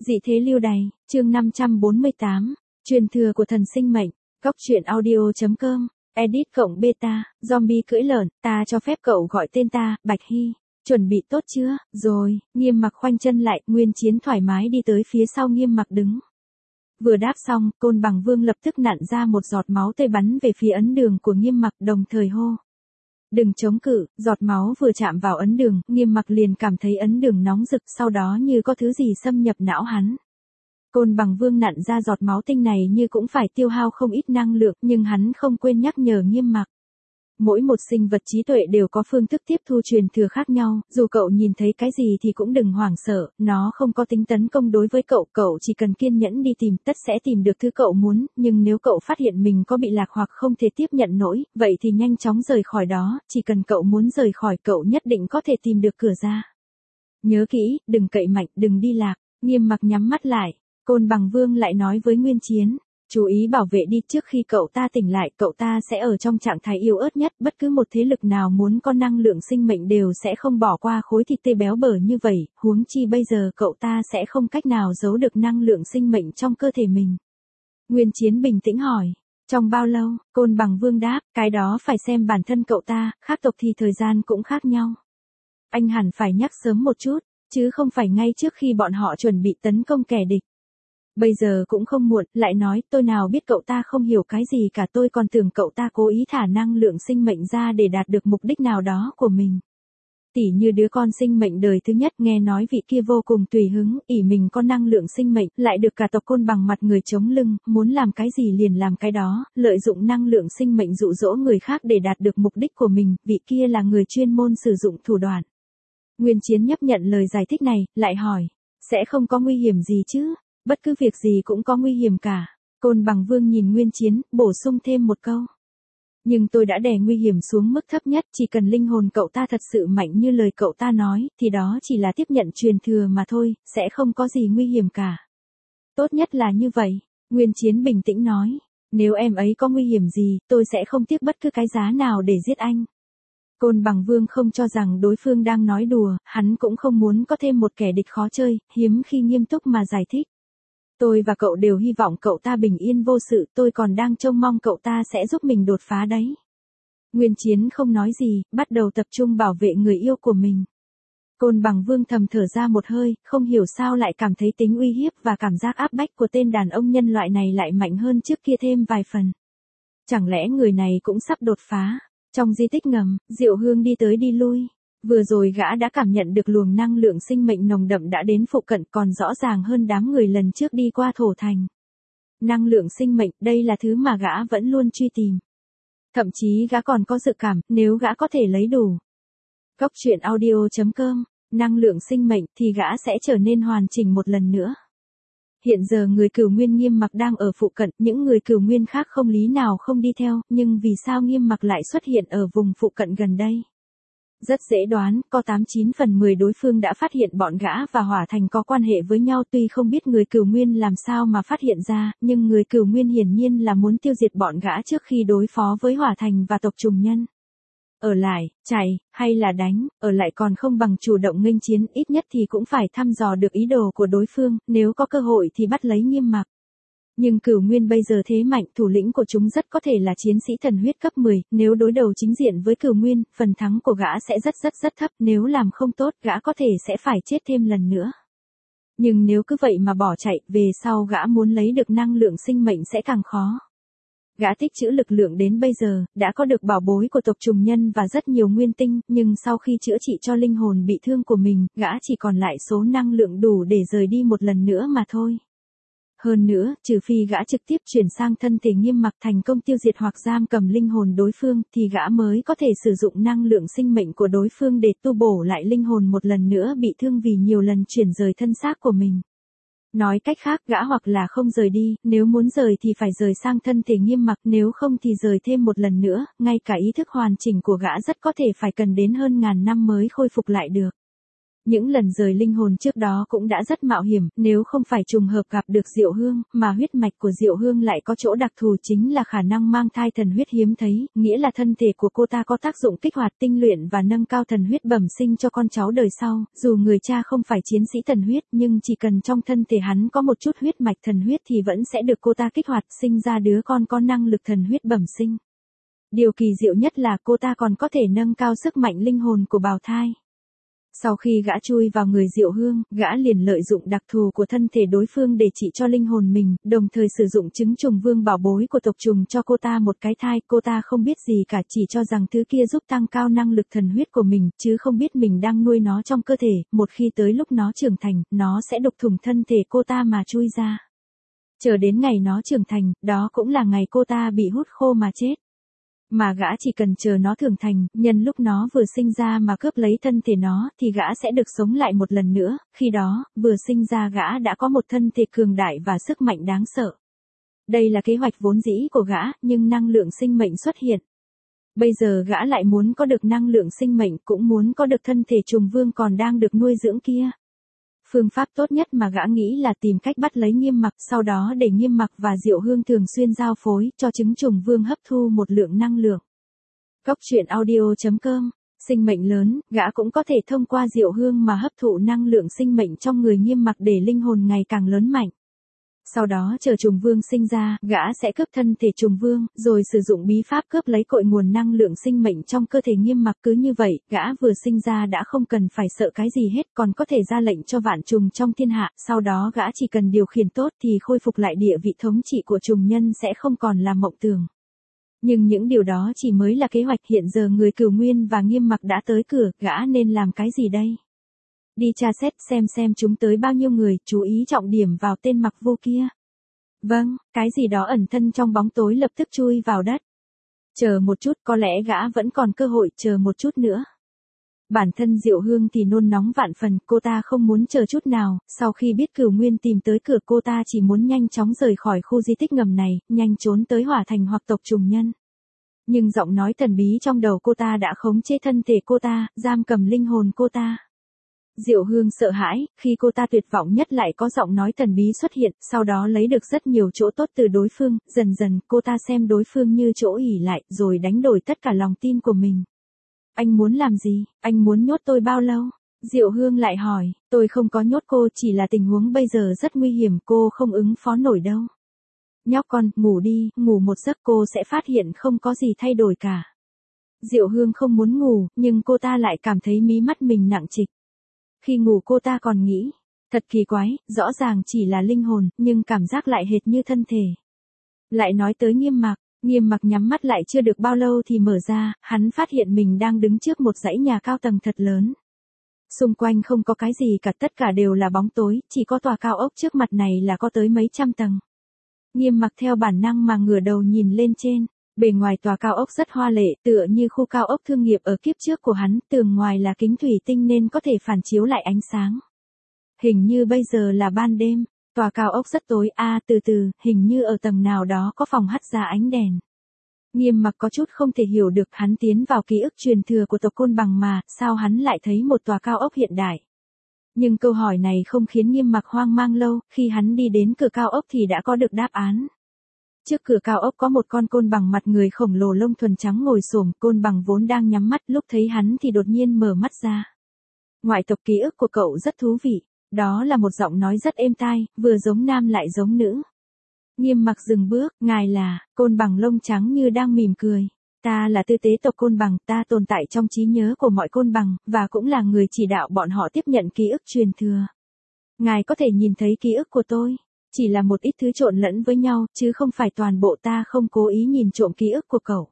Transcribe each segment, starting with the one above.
Dị thế lưu đày, chương 548, truyền thừa của thần sinh mệnh, góc truyện audio.com, edit cộng beta, zombie cưỡi lợn, ta cho phép cậu gọi tên ta, Bạch Hy, chuẩn bị tốt chưa, rồi, Nghiêm Mặc khoanh chân lại, Nguyên Chiến thoải mái đi tới phía sau Nghiêm Mặc đứng. Vừa đáp xong, Côn Bằng Vương lập tức nặn ra một giọt máu tươi bắn về phía ấn đường của Nghiêm Mặc, đồng thời hô. Đừng chống cự, giọt máu vừa chạm vào ấn đường, Nghiêm Mặc liền cảm thấy ấn đường nóng rực, sau đó như có thứ gì xâm nhập não hắn. Côn Bằng Vương nặn ra giọt máu tinh này như cũng phải tiêu hao không ít năng lượng, nhưng hắn không quên nhắc nhở Nghiêm Mặc. Mỗi một sinh vật trí tuệ đều có phương thức tiếp thu truyền thừa khác nhau, dù cậu nhìn thấy cái gì thì cũng đừng hoảng sợ, nó không có tính tấn công đối với cậu, cậu chỉ cần kiên nhẫn đi tìm, tất sẽ tìm được thứ cậu muốn, nhưng nếu cậu phát hiện mình có bị lạc hoặc không thể tiếp nhận nổi, vậy thì nhanh chóng rời khỏi đó, chỉ cần cậu muốn rời khỏi cậu nhất định có thể tìm được cửa ra. Nhớ kỹ, đừng cậy mạnh, đừng đi lạc, Nghiêm Mặc nhắm mắt lại, Côn Bằng Vương lại nói với Nguyên Chiến. Chú ý bảo vệ đi, trước khi cậu ta tỉnh lại, cậu ta sẽ ở trong trạng thái yếu ớt nhất, bất cứ một thế lực nào muốn có năng lượng sinh mệnh đều sẽ không bỏ qua khối thịt tươi béo bở như vậy, huống chi bây giờ cậu ta sẽ không cách nào giấu được năng lượng sinh mệnh trong cơ thể mình. Nguyên Chiến bình tĩnh hỏi, trong bao lâu, Côn Bằng Vương đáp, cái đó phải xem bản thân cậu ta, khác tộc thì thời gian cũng khác nhau. Anh hẳn phải nhắc sớm một chút, chứ không phải ngay trước khi bọn họ chuẩn bị tấn công kẻ địch. Bây giờ cũng không muộn, lại nói, tôi nào biết cậu ta không hiểu cái gì cả, tôi còn tưởng cậu ta cố ý thả năng lượng sinh mệnh ra để đạt được mục đích nào đó của mình. Tỉ như đứa con sinh mệnh đời thứ nhất, nghe nói vị kia vô cùng tùy hứng, ỷ mình có năng lượng sinh mệnh, lại được cả tộc Côn Bằng mặt người chống lưng, muốn làm cái gì liền làm cái đó, lợi dụng năng lượng sinh mệnh dụ dỗ người khác để đạt được mục đích của mình, vị kia là người chuyên môn sử dụng thủ đoạn. Nguyên Chiến nhấp nhận lời giải thích này, lại hỏi, sẽ không có nguy hiểm gì chứ? Bất cứ việc gì cũng có nguy hiểm cả. Côn Bằng Vương nhìn Nguyên Chiến, bổ sung thêm một câu. Nhưng tôi đã đè nguy hiểm xuống mức thấp nhất, chỉ cần linh hồn cậu ta thật sự mạnh như lời cậu ta nói, thì đó chỉ là tiếp nhận truyền thừa mà thôi, sẽ không có gì nguy hiểm cả. Tốt nhất là như vậy, Nguyên Chiến bình tĩnh nói. Nếu em ấy có nguy hiểm gì, tôi sẽ không tiếc bất cứ cái giá nào để giết anh. Côn Bằng Vương không cho rằng đối phương đang nói đùa, hắn cũng không muốn có thêm một kẻ địch khó chơi, hiếm khi nghiêm túc mà giải thích. Tôi và cậu đều hy vọng cậu ta bình yên vô sự, tôi còn đang trông mong cậu ta sẽ giúp mình đột phá đấy. Nguyên Chiến không nói gì, bắt đầu tập trung bảo vệ người yêu của mình. Côn Bằng Vương thầm thở ra một hơi, không hiểu sao lại cảm thấy tính uy hiếp và cảm giác áp bách của tên đàn ông nhân loại này lại mạnh hơn trước kia thêm vài phần. Chẳng lẽ người này cũng sắp đột phá? Trong di tích ngầm, Diệu Hương đi tới đi lui. Vừa rồi gã đã cảm nhận được luồng năng lượng sinh mệnh nồng đậm đã đến phụ cận, còn rõ ràng hơn đám người lần trước đi qua thổ thành. Năng lượng sinh mệnh, đây là thứ mà gã vẫn luôn truy tìm. Thậm chí gã còn có dự cảm, nếu gã có thể lấy đủ. Góc truyện audio.com, năng lượng sinh mệnh thì gã sẽ trở nên hoàn chỉnh một lần nữa. Hiện giờ người Cửu Nguyên Nghiêm Mặc đang ở phụ cận, những người Cửu Nguyên khác không lý nào không đi theo, nhưng vì sao Nghiêm Mặc lại xuất hiện ở vùng phụ cận gần đây? Rất dễ đoán, có 89 phần 10 đối phương đã phát hiện bọn gã và Hỏa Thành có quan hệ với nhau, tuy không biết người Cửu Nguyên làm sao mà phát hiện ra, nhưng người Cửu Nguyên hiển nhiên là muốn tiêu diệt bọn gã trước khi đối phó với Hỏa Thành và tộc trùng nhân. Ở lại, chạy, hay là đánh, ở lại còn không bằng chủ động nghênh chiến, ít nhất thì cũng phải thăm dò được ý đồ của đối phương, nếu có cơ hội thì bắt lấy Nghiêm Mặc. Nhưng Cửu Nguyên bây giờ thế mạnh, thủ lĩnh của chúng rất có thể là chiến sĩ thần huyết cấp 10, nếu đối đầu chính diện với Cửu Nguyên, phần thắng của gã sẽ rất thấp, nếu làm không tốt, gã có thể sẽ phải chết thêm lần nữa. Nhưng nếu cứ vậy mà bỏ chạy, về sau gã muốn lấy được năng lượng sinh mệnh sẽ càng khó. Gã tích trữ lực lượng đến bây giờ, đã có được bảo bối của tộc trùng nhân và rất nhiều nguyên tinh, nhưng sau khi chữa trị cho linh hồn bị thương của mình, gã chỉ còn lại số năng lượng đủ để rời đi một lần nữa mà thôi. Hơn nữa, trừ phi gã trực tiếp chuyển sang thân thể Nghiêm Mặc thành công tiêu diệt hoặc giam cầm linh hồn đối phương, thì gã mới có thể sử dụng năng lượng sinh mệnh của đối phương để tu bổ lại linh hồn một lần nữa bị thương vì nhiều lần chuyển rời thân xác của mình. Nói cách khác, gã hoặc là không rời đi, nếu muốn rời thì phải rời sang thân thể Nghiêm Mặc, nếu không thì rời thêm một lần nữa, ngay cả ý thức hoàn chỉnh của gã rất có thể phải cần đến hơn ngàn năm mới khôi phục lại được. Những lần rời linh hồn trước đó cũng đã rất mạo hiểm, nếu không phải trùng hợp gặp được Diệu Hương, mà huyết mạch của Diệu Hương lại có chỗ đặc thù chính là khả năng mang thai thần huyết hiếm thấy, nghĩa là thân thể của cô ta có tác dụng kích hoạt tinh luyện và nâng cao thần huyết bẩm sinh cho con cháu đời sau, dù người cha không phải chiến sĩ thần huyết nhưng chỉ cần trong thân thể hắn có một chút huyết mạch thần huyết thì vẫn sẽ được cô ta kích hoạt sinh ra đứa con có năng lực thần huyết bẩm sinh. Điều kỳ diệu nhất là cô ta còn có thể nâng cao sức mạnh linh hồn của bào thai. Sau khi gã chui vào người Diệu Hương, gã liền lợi dụng đặc thù của thân thể đối phương để trị cho linh hồn mình, đồng thời sử dụng trứng trùng vương bảo bối của tộc trùng cho cô ta một cái thai. Cô ta không biết gì cả, chỉ cho rằng thứ kia giúp tăng cao năng lực thần huyết của mình, chứ không biết mình đang nuôi nó trong cơ thể, một khi tới lúc nó trưởng thành, nó sẽ đục thủng thân thể cô ta mà chui ra. Chờ đến ngày nó trưởng thành, đó cũng là ngày cô ta bị hút khô mà chết. Mà gã chỉ cần chờ nó trưởng thành, nhân lúc nó vừa sinh ra mà cướp lấy thân thể nó, thì gã sẽ được sống lại một lần nữa, khi đó, vừa sinh ra gã đã có một thân thể cường đại và sức mạnh đáng sợ. Đây là kế hoạch vốn dĩ của gã, nhưng năng lượng sinh mệnh xuất hiện. Bây giờ gã lại muốn có được năng lượng sinh mệnh, cũng muốn có được thân thể trùng vương còn đang được nuôi dưỡng kia. Phương pháp tốt nhất mà gã nghĩ là tìm cách bắt lấy Nghiêm Mặc, sau đó để Nghiêm Mặc và Diệu Hương thường xuyên giao phối, cho trứng trùng vương hấp thu một lượng năng lượng. Góc truyện audio.com, sinh mệnh lớn, gã cũng có thể thông qua Diệu Hương mà hấp thụ năng lượng sinh mệnh trong người Nghiêm Mặc để linh hồn ngày càng lớn mạnh. Sau đó chờ trùng vương sinh ra, gã sẽ cướp thân thể trùng vương, rồi sử dụng bí pháp cướp lấy cội nguồn năng lượng sinh mệnh trong cơ thể Nghiêm Mặc. Cứ như vậy, gã vừa sinh ra đã không cần phải sợ cái gì hết, còn có thể ra lệnh cho vạn trùng trong thiên hạ, sau đó gã chỉ cần điều khiển tốt thì khôi phục lại địa vị thống trị của trùng nhân sẽ không còn là mộng tưởng. Nhưng những điều đó chỉ mới là kế hoạch. Hiện giờ người Cửu Nguyên và Nghiêm Mặc đã tới cửa, gã nên làm cái gì đây? Đi tra xét xem chúng tới bao nhiêu người, chú ý trọng điểm vào tên Mặc Vô kia. Vâng, cái gì đó ẩn thân trong bóng tối lập tức chui vào đất. Chờ một chút, có lẽ gã vẫn còn cơ hội, chờ một chút nữa. Bản thân Diệu Hương thì nôn nóng vạn phần, cô ta không muốn chờ chút nào, sau khi biết Cửu Nguyên tìm tới cửa cô ta chỉ muốn nhanh chóng rời khỏi khu di tích ngầm này, nhanh trốn tới Hỏa Thành hoặc tộc trùng nhân. Nhưng giọng nói thần bí trong đầu cô ta đã khống chế thân thể cô ta, giam cầm linh hồn cô ta. Diệu Hương sợ hãi, khi cô ta tuyệt vọng nhất lại có giọng nói thần bí xuất hiện, sau đó lấy được rất nhiều chỗ tốt từ đối phương, dần dần cô ta xem đối phương như chỗ ỷ lại, rồi đánh đổi tất cả lòng tin của mình. Anh muốn làm gì? Anh muốn nhốt tôi bao lâu? Diệu Hương lại hỏi, tôi không có nhốt cô, chỉ là tình huống bây giờ rất nguy hiểm, cô không ứng phó nổi đâu. Nhóc con, ngủ đi, ngủ một giấc cô sẽ phát hiện không có gì thay đổi cả. Diệu Hương không muốn ngủ, nhưng cô ta lại cảm thấy mí mắt mình nặng trịch. Khi ngủ cô ta còn nghĩ, thật kỳ quái, rõ ràng chỉ là linh hồn, nhưng cảm giác lại hệt như thân thể. Lại nói tới Nghiêm Mặc nhắm mắt lại chưa được bao lâu thì mở ra, hắn phát hiện mình đang đứng trước một dãy nhà cao tầng thật lớn. Xung quanh không có cái gì cả, tất cả đều là bóng tối, chỉ có tòa cao ốc trước mặt này là có tới mấy trăm tầng. Nghiêm Mặc theo bản năng mà ngửa đầu nhìn lên trên. Bề ngoài tòa cao ốc rất hoa lệ, tựa như khu cao ốc thương nghiệp ở kiếp trước của hắn, tường ngoài là kính thủy tinh nên có thể phản chiếu lại ánh sáng. Hình như bây giờ là ban đêm, tòa cao ốc rất tối, từ từ, hình như ở tầng nào đó có phòng hắt ra ánh đèn. Nghiêm Mặc có chút không thể hiểu được, hắn tiến vào ký ức truyền thừa của tộc Côn Bằng mà, sao hắn lại thấy một tòa cao ốc hiện đại. Nhưng câu hỏi này không khiến Nghiêm Mặc hoang mang lâu, khi hắn đi đến cửa cao ốc thì đã có được đáp án. Trước cửa cao ốc có một con côn bằng mặt người khổng lồ lông thuần trắng ngồi xổm, côn bằng vốn đang nhắm mắt, lúc thấy hắn thì đột nhiên mở mắt ra. Ngoại tộc ký ức của cậu rất thú vị, đó là một giọng nói rất êm tai, vừa giống nam lại giống nữ. Nghiêm Mặc dừng bước, ngài là, côn bằng lông trắng như đang mỉm cười. Ta là tư tế tộc côn bằng, ta tồn tại trong trí nhớ của mọi côn bằng, và cũng là người chỉ đạo bọn họ tiếp nhận ký ức truyền thừa. Ngài có thể nhìn thấy ký ức của tôi. Chỉ là một ít thứ trộn lẫn với nhau, chứ không phải toàn bộ, ta không cố ý nhìn trộm ký ức của cậu.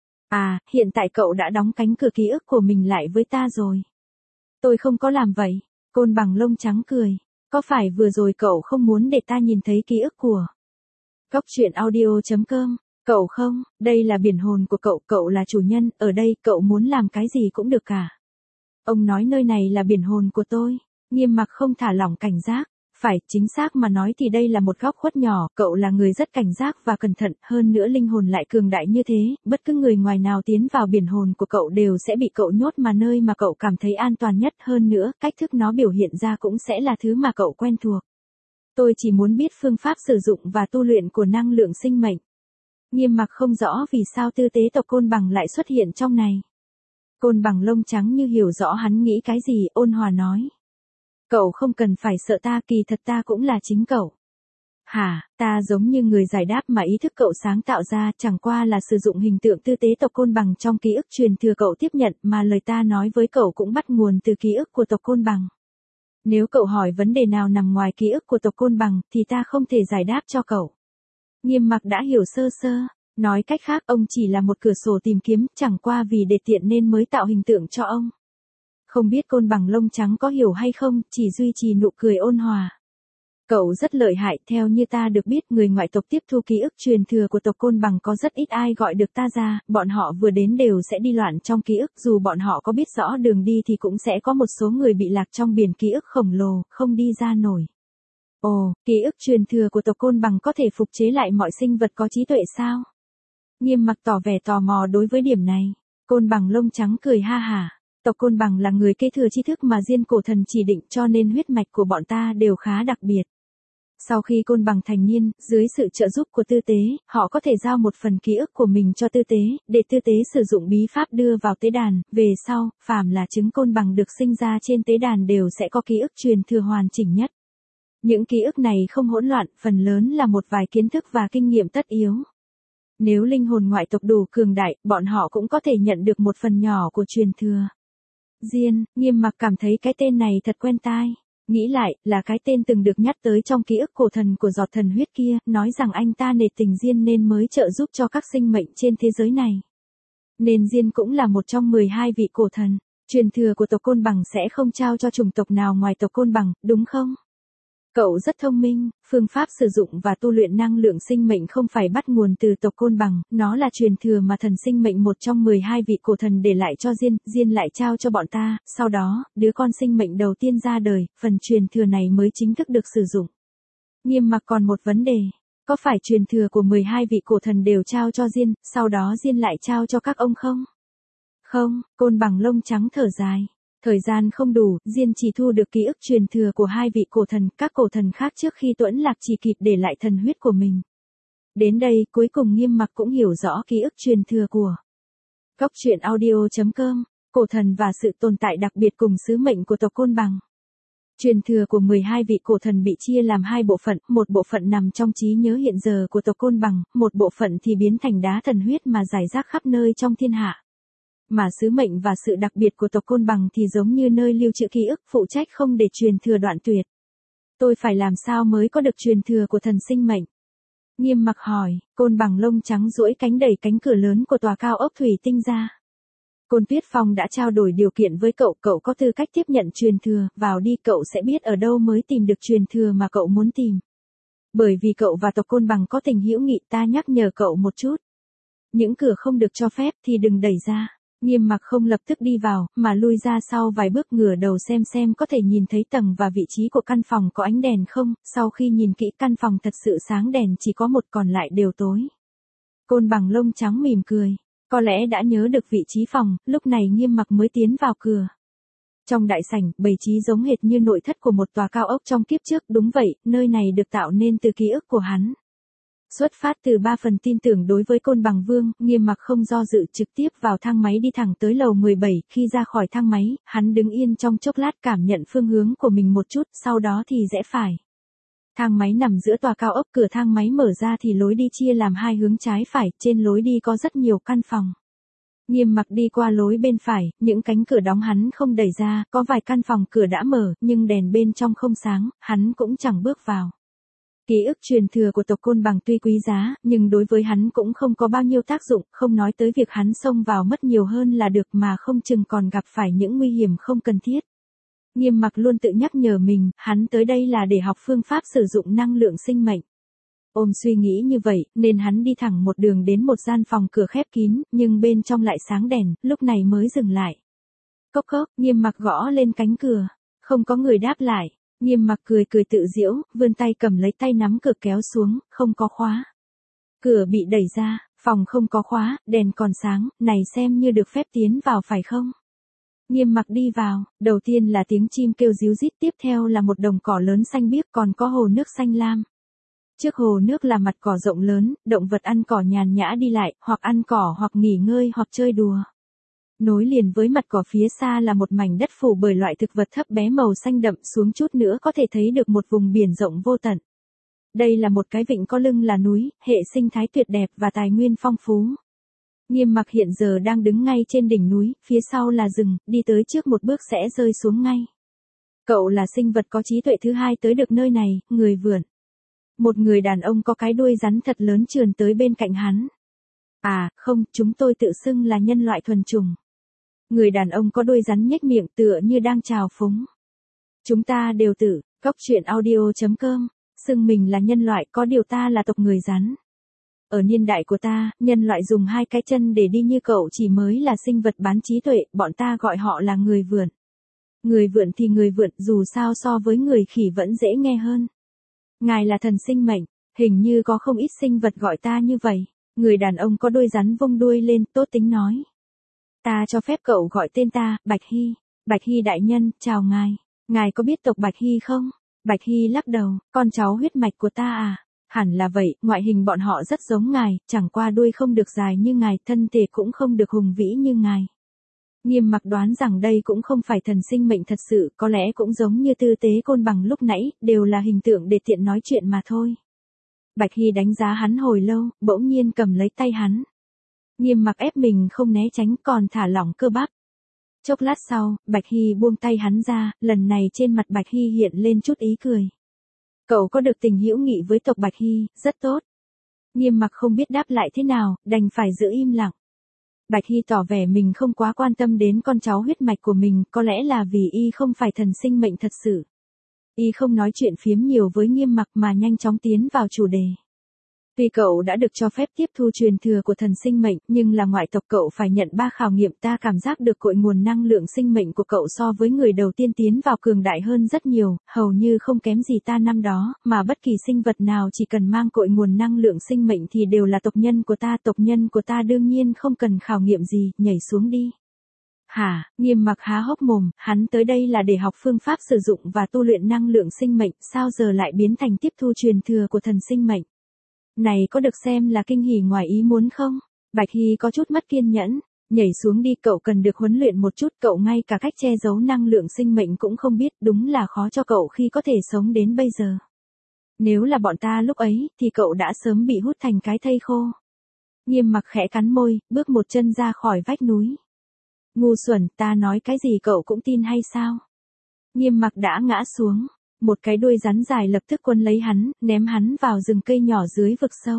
Hiện tại cậu đã đóng cánh cửa ký ức của mình lại với ta rồi. Tôi không có làm vậy. Côn bằng lông trắng cười. Có phải vừa rồi cậu không muốn để ta nhìn thấy ký ức của Góc truyện audio.com? Cậu không, đây là biển hồn của cậu, cậu là chủ nhân, ở đây cậu muốn làm cái gì cũng được cả. Ông nói nơi này là biển hồn của tôi. Nghiêm Mặc không thả lỏng cảnh giác. Phải, chính xác mà nói thì đây là một góc khuất nhỏ, cậu là người rất cảnh giác và cẩn thận, hơn nữa linh hồn lại cường đại như thế, bất cứ người ngoài nào tiến vào biển hồn của cậu đều sẽ bị cậu nhốt mà nơi mà cậu cảm thấy an toàn nhất, hơn nữa, cách thức nó biểu hiện ra cũng sẽ là thứ mà cậu quen thuộc. Tôi chỉ muốn biết phương pháp sử dụng và tu luyện của năng lượng sinh mệnh. Nghiêm Mặc không rõ vì sao tư tế tộc Côn Bằng lại xuất hiện trong này. Côn Bằng lông trắng như hiểu rõ hắn nghĩ cái gì, ôn hòa nói. Cậu không cần phải sợ ta, kỳ thật ta cũng là chính cậu. Hả, ta giống như người giải đáp mà ý thức cậu sáng tạo ra, chẳng qua là sử dụng hình tượng tư tế tộc Côn Bằng trong ký ức truyền thừa cậu tiếp nhận, mà lời ta nói với cậu cũng bắt nguồn từ ký ức của tộc Côn Bằng. Nếu cậu hỏi vấn đề nào nằm ngoài ký ức của tộc Côn Bằng, thì ta không thể giải đáp cho cậu. Nghiêm Mặc đã hiểu sơ sơ, nói cách khác ông chỉ là một cửa sổ tìm kiếm, chẳng qua vì để tiện nên mới tạo hình tượng cho ông. Không biết Côn Bằng lông trắng có hiểu hay không, chỉ duy trì nụ cười ôn hòa. Cậu rất lợi hại, theo như ta được biết người ngoại tộc tiếp thu ký ức truyền thừa của tộc Côn Bằng có rất ít ai gọi được ta ra, bọn họ vừa đến đều sẽ đi loạn trong ký ức, dù bọn họ có biết rõ đường đi thì cũng sẽ có một số người bị lạc trong biển ký ức khổng lồ, không đi ra nổi. Ồ, ký ức truyền thừa của tộc Côn Bằng có thể phục chế lại mọi sinh vật có trí tuệ sao? Nghiêm Mặc tỏ vẻ tò mò đối với điểm này. Côn Bằng lông trắng cười ha hả. Tộc Côn Bằng là người kế thừa tri thức mà Diên cổ thần chỉ định cho nên huyết mạch của bọn ta đều khá đặc biệt. Sau khi Côn Bằng thành niên, dưới sự trợ giúp của tư tế, họ có thể giao một phần ký ức của mình cho tư tế, để tư tế sử dụng bí pháp đưa vào tế đàn, về sau, phàm là trứng Côn Bằng được sinh ra trên tế đàn đều sẽ có ký ức truyền thừa hoàn chỉnh nhất. Những ký ức này không hỗn loạn, phần lớn là một vài kiến thức và kinh nghiệm tất yếu. Nếu linh hồn ngoại tộc đủ cường đại, bọn họ cũng có thể nhận được một phần nhỏ của truyền thừa. Diên, Nghiêm Mặc cảm thấy cái tên này thật quen tai. Nghĩ lại, là cái tên từng được nhắc tới trong ký ức cổ thần của giọt thần huyết kia, nói rằng anh ta nể tình Diên nên mới trợ giúp cho các sinh mệnh trên thế giới này. Nên Diên cũng là một trong 12 vị cổ thần. Truyền thừa của tộc Côn Bằng sẽ không trao cho chủng tộc nào ngoài tộc Côn Bằng, đúng không? Cậu rất thông minh, phương pháp sử dụng và tu luyện năng lượng sinh mệnh không phải bắt nguồn từ tộc Côn Bằng, nó là truyền thừa mà thần sinh mệnh một trong 12 vị cổ thần để lại cho Diên, Diên lại trao cho bọn ta, sau đó, đứa con sinh mệnh đầu tiên ra đời, phần truyền thừa này mới chính thức được sử dụng. Nghiêm Mặc còn một vấn đề, có phải truyền thừa của 12 vị cổ thần đều trao cho Diên, sau đó Diên lại trao cho các ông không? Không, Côn Bằng lông trắng thở dài. Thời gian không đủ, Diên chỉ thu được ký ức truyền thừa của 2 vị cổ thần, các cổ thần khác trước khi tuẫn lạc chỉ kịp để lại thần huyết của mình. Đến đây, cuối cùng Nghiêm Mặc cũng hiểu rõ ký ức truyền thừa của Góc truyện audio.com, cổ thần và sự tồn tại đặc biệt cùng sứ mệnh của tộc Côn Bằng. Truyền thừa của 12 vị cổ thần bị chia làm 2 bộ phận, một bộ phận nằm trong trí nhớ hiện giờ của tộc Côn Bằng, một bộ phận thì biến thành đá thần huyết mà rải rác khắp nơi trong thiên hạ. Mà sứ mệnh và sự đặc biệt của tộc Côn Bằng thì giống như nơi lưu trữ ký ức, phụ trách không để truyền thừa đoạn tuyệt. Tôi phải làm sao mới có được truyền thừa của thần sinh mệnh? Nghiêm Mặc hỏi, Côn Bằng lông trắng duỗi cánh đẩy cánh cửa lớn của tòa cao ốc thủy tinh ra. Côn Tuyết Phong đã trao đổi điều kiện với cậu, cậu có tư cách tiếp nhận truyền thừa, vào đi cậu sẽ biết ở đâu mới tìm được truyền thừa mà cậu muốn tìm. Bởi vì cậu và tộc Côn Bằng có tình hữu nghị, ta nhắc nhở cậu một chút. Những cửa không được cho phép thì đừng đẩy ra. Nghiêm Mặc không lập tức đi vào, mà lui ra sau vài bước ngửa đầu xem có thể nhìn thấy tầng và vị trí của căn phòng có ánh đèn không, sau khi nhìn kỹ căn phòng thật sự sáng đèn chỉ có một còn lại đều tối. Côn Bằng lông trắng mỉm cười, có lẽ đã nhớ được vị trí phòng, lúc này Nghiêm Mặc mới tiến vào cửa. Trong đại sảnh, bày trí giống hệt như nội thất của một tòa cao ốc trong kiếp trước, đúng vậy, nơi này được tạo nên từ ký ức của hắn. Xuất phát từ 3 phần tin tưởng đối với Côn Bằng Vương, Nghiêm Mặc không do dự trực tiếp vào thang máy đi thẳng tới lầu 17, khi ra khỏi thang máy, hắn đứng yên trong chốc lát cảm nhận phương hướng của mình một chút, sau đó thì rẽ phải. Thang máy nằm giữa tòa cao ốc, cửa thang máy mở ra thì lối đi chia làm 2 hướng trái phải, trên lối đi có rất nhiều căn phòng. Nghiêm Mặc đi qua lối bên phải, những cánh cửa đóng hắn không đẩy ra, có vài căn phòng cửa đã mở, nhưng đèn bên trong không sáng, hắn cũng chẳng bước vào. Ký ức truyền thừa của tộc Côn Bằng tuy quý giá, nhưng đối với hắn cũng không có bao nhiêu tác dụng, không nói tới việc hắn xông vào mất nhiều hơn là được mà không chừng còn gặp phải những nguy hiểm không cần thiết. Nghiêm Mặc luôn tự nhắc nhở mình, hắn tới đây là để học phương pháp sử dụng năng lượng sinh mệnh. Ôm suy nghĩ như vậy, nên hắn đi thẳng một đường đến một gian phòng cửa khép kín, nhưng bên trong lại sáng đèn, lúc này mới dừng lại. Cốc cốc, Nghiêm Mặc gõ lên cánh cửa, không có người đáp lại. Nghiêm mặc cười cười tự giễu, vươn tay cầm lấy tay nắm cửa kéo xuống, không có khóa. Cửa bị đẩy ra, phòng không có khóa, đèn còn sáng, này xem như được phép tiến vào phải không? Nghiêm mặc đi vào, đầu tiên là tiếng chim kêu ríu rít, tiếp theo là một đồng cỏ lớn xanh biếc, còn có hồ nước xanh lam. Trước hồ nước là mặt cỏ rộng lớn, động vật ăn cỏ nhàn nhã đi lại, hoặc ăn cỏ hoặc nghỉ ngơi hoặc chơi đùa. Nối liền với mặt cỏ phía xa là một mảnh đất phủ bởi loại thực vật thấp bé màu xanh đậm, xuống chút nữa có thể thấy được một vùng biển rộng vô tận. Đây là một cái vịnh có lưng là núi, hệ sinh thái tuyệt đẹp và tài nguyên phong phú. Nghiêm mặc hiện giờ đang đứng ngay trên đỉnh núi, phía sau là rừng, đi tới trước một bước sẽ rơi xuống ngay. Cậu là sinh vật có trí tuệ thứ hai tới được nơi này, người vượn. Một người đàn ông có cái đuôi rắn thật lớn trườn tới bên cạnh hắn. À, không, chúng tôi tự xưng là nhân loại thuần chủng. Người đàn ông có đuôi rắn nhếch miệng tựa như đang chào phúng. Chúng ta đều tự, goctruyện.audio.com, xưng mình là nhân loại, có điều ta là tộc người rắn. Ở niên đại của ta, nhân loại dùng hai cái chân để đi như cậu chỉ mới là sinh vật bán trí tuệ, bọn ta gọi họ là người vượn. Người vượn thì người vượn, dù sao so với người khỉ vẫn dễ nghe hơn. Ngài là thần sinh mệnh, hình như có không ít sinh vật gọi ta như vậy. Người đàn ông có đuôi rắn vung đuôi lên, tốt tính nói. Ta cho phép cậu gọi tên ta, Bạch Hy. Bạch Hy đại nhân, chào ngài. Ngài có biết tộc Bạch Hy không? Bạch Hy lắc đầu, con cháu huyết mạch của ta à? Hẳn là vậy, ngoại hình bọn họ rất giống ngài, chẳng qua đuôi không được dài như ngài, thân thể cũng không được hùng vĩ như ngài. Nghiêm mặc đoán rằng đây cũng không phải thần sinh mệnh thật sự, có lẽ cũng giống như tư tế côn bằng lúc nãy, đều là hình tượng để tiện nói chuyện mà thôi. Bạch Hy đánh giá hắn hồi lâu, bỗng nhiên cầm lấy tay hắn. Nghiêm mặc ép mình không né tránh, còn thả lỏng cơ bắp. Chốc lát sau, Bạch Hy buông tay hắn ra, lần này trên mặt Bạch Hy hiện lên chút ý cười. Cậu có được tình hữu nghị với tộc Bạch Hy, rất tốt. Nghiêm mặc không biết đáp lại thế nào, đành phải giữ im lặng. Bạch Hy tỏ vẻ mình không quá quan tâm đến con cháu huyết mạch của mình, có lẽ là vì y không phải thần sinh mệnh thật sự. Y không nói chuyện phiếm nhiều với Nghiêm mặc mà nhanh chóng tiến vào chủ đề. Tuy cậu đã được cho phép tiếp thu truyền thừa của thần sinh mệnh, nhưng là ngoại tộc cậu phải nhận 3 khảo nghiệm. Ta cảm giác được cội nguồn năng lượng sinh mệnh của cậu so với người đầu tiên tiến vào cường đại hơn rất nhiều, hầu như không kém gì ta năm đó, mà bất kỳ sinh vật nào chỉ cần mang cội nguồn năng lượng sinh mệnh thì đều là tộc nhân của ta. Tộc nhân của ta đương nhiên không cần khảo nghiệm gì, nhảy xuống đi. Hả? Nghiêm mặc há hốc mồm, hắn tới đây là để học phương pháp sử dụng và tu luyện năng lượng sinh mệnh, sao giờ lại biến thành tiếp thu truyền thừa của thần sinh mệnh? Này có được xem là kinh hỉ ngoài ý muốn không? Bạch Hy có chút mất kiên nhẫn. Nhảy xuống đi, cậu cần được huấn luyện một chút, cậu ngay cả cách che giấu năng lượng sinh mệnh cũng không biết, đúng là khó cho cậu khi có thể sống đến bây giờ. Nếu là bọn ta lúc ấy, thì cậu đã sớm bị hút thành cái thây khô. Nghiêm mặc khẽ cắn môi, bước một chân ra khỏi vách núi. Ngu xuẩn, ta nói cái gì cậu cũng tin hay sao? Nghiêm mặc đã ngã xuống. Một cái đuôi rắn dài lập tức quấn lấy hắn, ném hắn vào rừng cây nhỏ dưới vực sâu.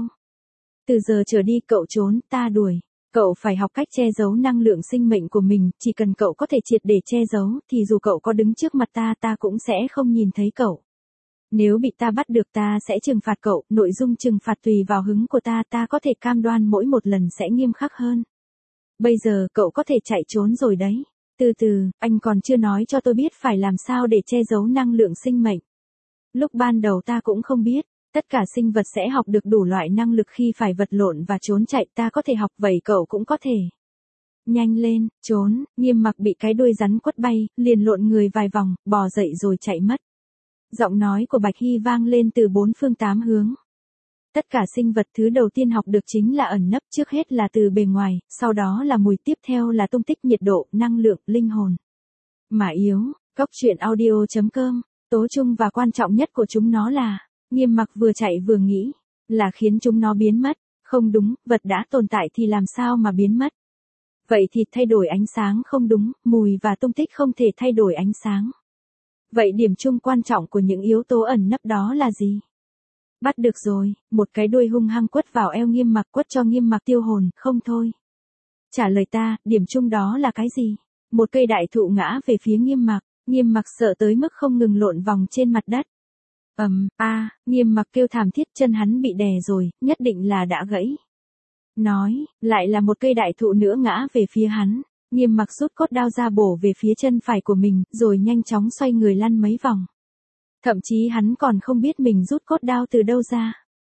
Từ giờ trở đi cậu trốn, ta đuổi. Cậu phải học cách che giấu năng lượng sinh mệnh của mình, chỉ cần cậu có thể triệt để che giấu, thì dù cậu có đứng trước mặt ta, ta cũng sẽ không nhìn thấy cậu. Nếu bị ta bắt được ta sẽ trừng phạt cậu, nội dung trừng phạt tùy vào hứng của ta, ta có thể cam đoan mỗi một lần sẽ nghiêm khắc hơn. Bây giờ cậu có thể chạy trốn rồi đấy. Từ từ, anh còn chưa nói cho tôi biết phải làm sao để che giấu năng lượng sinh mệnh. Lúc ban đầu ta cũng không biết, tất cả sinh vật sẽ học được đủ loại năng lực khi phải vật lộn và trốn chạy, ta có thể học vậy cậu cũng có thể. Nhanh lên, trốn, Nghiêm mặc bị cái đuôi rắn quất bay, liền lộn người vài vòng, bò dậy rồi chạy mất. Giọng nói của Bạch Hy vang lên từ 4 phương 8 hướng. Tất cả sinh vật thứ đầu tiên học được chính là ẩn nấp, trước hết là từ bề ngoài, sau đó là mùi, tiếp theo là tung tích, nhiệt độ, năng lượng, linh hồn. Mà yếu, goctruyện.audio.com, tố chung và quan trọng nhất của chúng nó là, Nghiêm mặc vừa chạy vừa nghĩ, là khiến chúng nó biến mất. Không đúng, vật đã tồn tại thì làm sao mà biến mất? Vậy thì thay đổi ánh sáng không đúng, mùi và tung tích không thể thay đổi ánh sáng. Vậy điểm chung quan trọng của những yếu tố ẩn nấp đó là gì? Bắt được rồi, một cái đuôi hung hăng quất vào eo Nghiêm mặc, quất cho Nghiêm mặc tiêu hồn, không thôi. Trả lời ta, điểm chung đó là cái gì? Một cây đại thụ ngã về phía Nghiêm mặc sợ tới mức không ngừng lộn vòng trên mặt đất. Nghiêm mặc kêu thảm thiết, chân hắn bị đè rồi, nhất định là đã gãy. Nói, lại là một cây đại thụ nữa ngã về phía hắn. Nghiêm mặc rút cốt đao ra bổ về phía chân phải của mình, rồi nhanh chóng xoay người lăn mấy vòng. Thậm chí hắn còn không biết mình rút cốt đao từ đâu ra.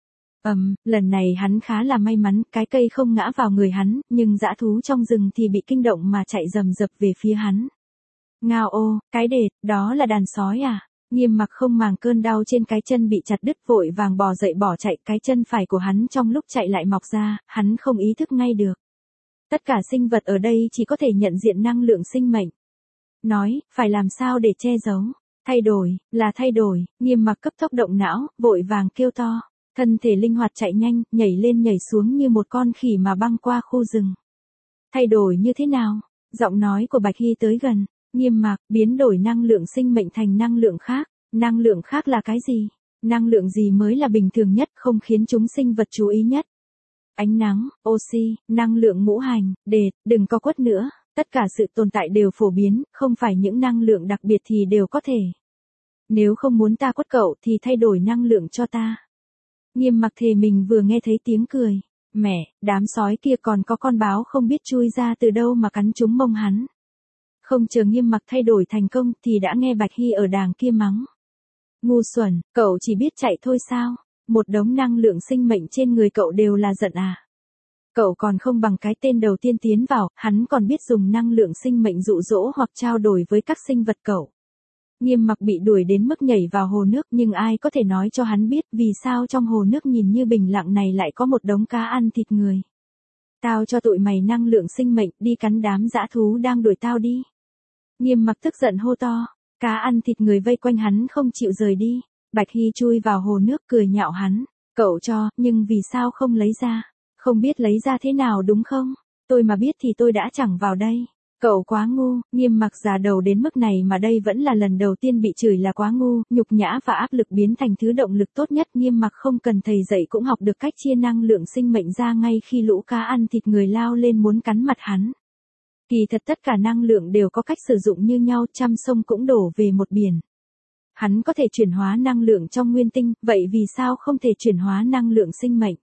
Lần này hắn khá là may mắn, cái cây không ngã vào người hắn, nhưng dã thú trong rừng thì bị kinh động mà chạy rầm rập về phía hắn. Ngao ô, cái đệt, đó là đàn sói à? Nghiêm Mặc không màng cơn đau trên cái chân bị chặt đứt vội vàng bò dậy bỏ chạy, cái chân phải của hắn trong lúc chạy lại mọc ra, hắn không ý thức ngay được. Tất cả sinh vật ở đây chỉ có thể nhận diện năng lượng sinh mệnh. Nói, phải làm sao để che giấu? Thay đổi, là thay đổi, Nghiêm Mặc cấp tốc động não, vội vàng kêu to. Thân thể linh hoạt chạy nhanh, nhảy lên nhảy xuống như một con khỉ mà băng qua khu rừng. Thay đổi như thế nào? Giọng nói của Bạch Hy tới gần. Nghiêm Mặc, biến đổi năng lượng sinh mệnh thành năng lượng khác. Năng lượng khác là cái gì? Năng lượng gì mới là bình thường nhất, không khiến chúng sinh vật chú ý nhất? Ánh nắng, oxy, năng lượng ngũ hành, đệt, đừng có quất nữa. Tất cả sự tồn tại đều phổ biến, không phải những năng lượng đặc biệt thì đều có thể. Nếu không muốn ta quất cậu thì thay đổi năng lượng cho ta. Nghiêm Mặc thề mình vừa nghe thấy tiếng cười. Mẹ, đám sói kia còn có con báo không biết chui ra từ đâu mà cắn trúng mông hắn. Không chờ Nghiêm Mặc thay đổi thành công thì đã nghe Bạch Hy ở đàng kia mắng. Ngu xuẩn, cậu chỉ biết chạy thôi sao? Một đống năng lượng sinh mệnh trên người cậu đều là giận à? Cậu còn không bằng cái tên đầu tiên tiến vào, hắn còn biết dùng năng lượng sinh mệnh dụ dỗ hoặc trao đổi với các sinh vật cậu. Nghiêm Mặc bị đuổi đến mức nhảy vào hồ nước, nhưng ai có thể nói cho hắn biết vì sao trong hồ nước nhìn như bình lặng này lại có một đống cá ăn thịt người. Tao cho tụi mày năng lượng sinh mệnh, đi cắn đám dã thú đang đuổi tao đi. Nghiêm Mặc tức giận hô to, cá ăn thịt người vây quanh hắn không chịu rời đi. Bạch Hy chui vào hồ nước cười nhạo hắn, cậu cho, nhưng vì sao không lấy ra? Không biết lấy ra thế nào đúng không? Tôi mà biết thì tôi đã chẳng vào đây. Cậu quá ngu, Nghiêm Mặc già đầu đến mức này mà đây vẫn là lần đầu tiên bị chửi là quá ngu, nhục nhã và áp lực biến thành thứ động lực tốt nhất. Nghiêm Mặc không cần thầy dạy cũng học được cách chia năng lượng sinh mệnh ra ngay khi lũ cá ăn thịt người lao lên muốn cắn mặt hắn. Kỳ thật tất cả năng lượng đều có cách sử dụng như nhau, trăm sông cũng đổ về một biển. Hắn có thể chuyển hóa năng lượng trong nguyên tinh, vậy vì sao không thể chuyển hóa năng lượng sinh mệnh?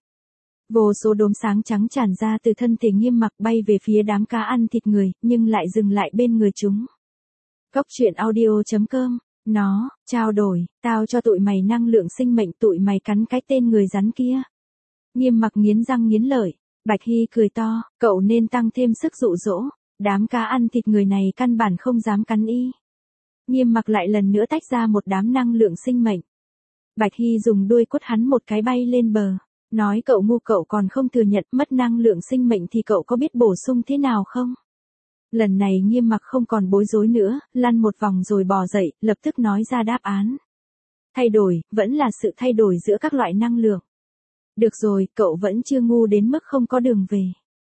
Vô số đốm sáng trắng tràn ra từ thân thể Nghiêm Mặc bay về phía đám cá ăn thịt người, nhưng lại dừng lại bên người chúng. Cốc truyện audio.com, nó, trao đổi, tao cho tụi mày năng lượng sinh mệnh, tụi mày cắn cái tên người rắn kia. Nghiêm Mặc nghiến răng nghiến lợi, Bạch Hy cười to, cậu nên tăng thêm sức dụ dỗ, đám cá ăn thịt người này căn bản không dám cắn y. Nghiêm Mặc lại lần nữa tách ra một đám năng lượng sinh mệnh. Bạch Hy dùng đuôi quất hắn một cái bay lên bờ. Nói cậu ngu, cậu còn không thừa nhận mất năng lượng sinh mệnh thì cậu có biết bổ sung thế nào không? Lần này Nghiêm Mặc không còn bối rối nữa, lăn một vòng rồi bò dậy, lập tức nói ra đáp án. Thay đổi, vẫn là sự thay đổi giữa các loại năng lượng. Được rồi, cậu vẫn chưa ngu đến mức không có đường về.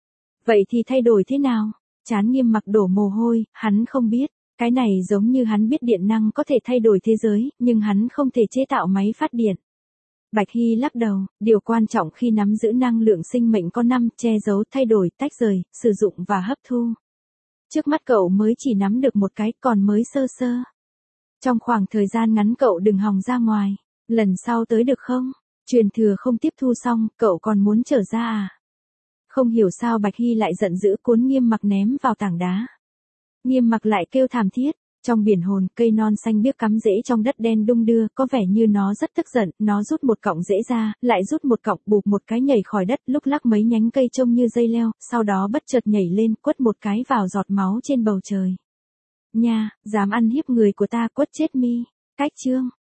Vậy thì thay đổi thế nào? Trán Nghiêm Mặc đổ mồ hôi, hắn không biết. Cái này giống như hắn biết điện năng có thể thay đổi thế giới, nhưng hắn không thể chế tạo máy phát điện. Bạch Hy lắc đầu, điều quan trọng khi nắm giữ năng lượng sinh mệnh có 5: che giấu, thay đổi, tách rời, sử dụng và hấp thu. Trước mắt cậu mới chỉ nắm được một cái, còn mới sơ sơ. Trong khoảng thời gian ngắn cậu đừng hòng ra ngoài, lần sau tới được không? Truyền thừa không tiếp thu xong, cậu còn muốn trở ra à? Không hiểu sao Bạch Hy lại giận dữ cuốn Nghiêm Mặc ném vào tảng đá. Nghiêm Mặc lại kêu thảm thiết. Trong biển hồn, cây non xanh biếc cắm rễ trong đất đen đung đưa, có vẻ như nó rất tức giận, nó rút một cọng rễ ra, lại rút một cọng, bụp một cái nhảy khỏi đất, lúc lắc mấy nhánh cây trông như dây leo, sau đó bất chợt nhảy lên, quất một cái vào giọt máu trên bầu trời. Nha, dám ăn hiếp người của ta, quất chết mi. Cách chương.